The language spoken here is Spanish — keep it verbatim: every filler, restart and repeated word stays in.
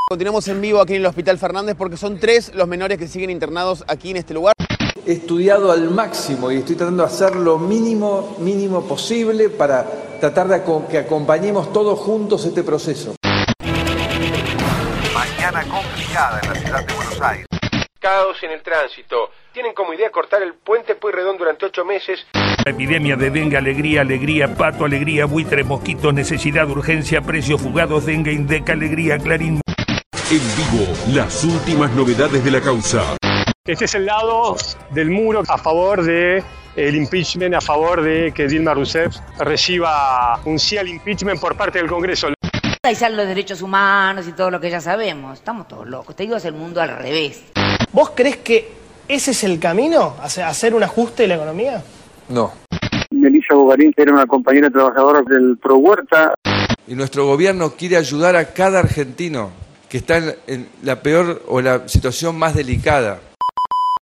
Continuamos en vivo aquí en el Hospital Fernández porque son tres los menores que siguen internados aquí en este lugar. He estudiado al máximo y estoy tratando de hacer lo mínimo, mínimo posible para tratar de que acompañemos todos juntos este proceso. Mañana complicada en la ciudad de Buenos Aires. Caos en el tránsito. Tienen como idea cortar el puente Pueyrredón durante ocho meses. Epidemia de dengue, alegría, alegría, pato, alegría, buitre, mosquitos, necesidad, urgencia, precios fugados, dengue, indeca, alegría, clarín. En vivo, las últimas novedades de la causa. Este es el lado del muro a favor de el impeachment, a favor de que Dilma Rousseff reciba un sí al impeachment por parte del Congreso. Ahí salen los derechos humanos y todo lo que ya sabemos. Estamos todos locos. Te digo, es el mundo al revés. ¿Vos crees que ese es el camino? ¿Hacer un ajuste de la economía? No. Melissa Bogarín era una compañera trabajadora del Pro Huerta. Y nuestro gobierno quiere ayudar a cada argentino que está en la peor o la situación más delicada.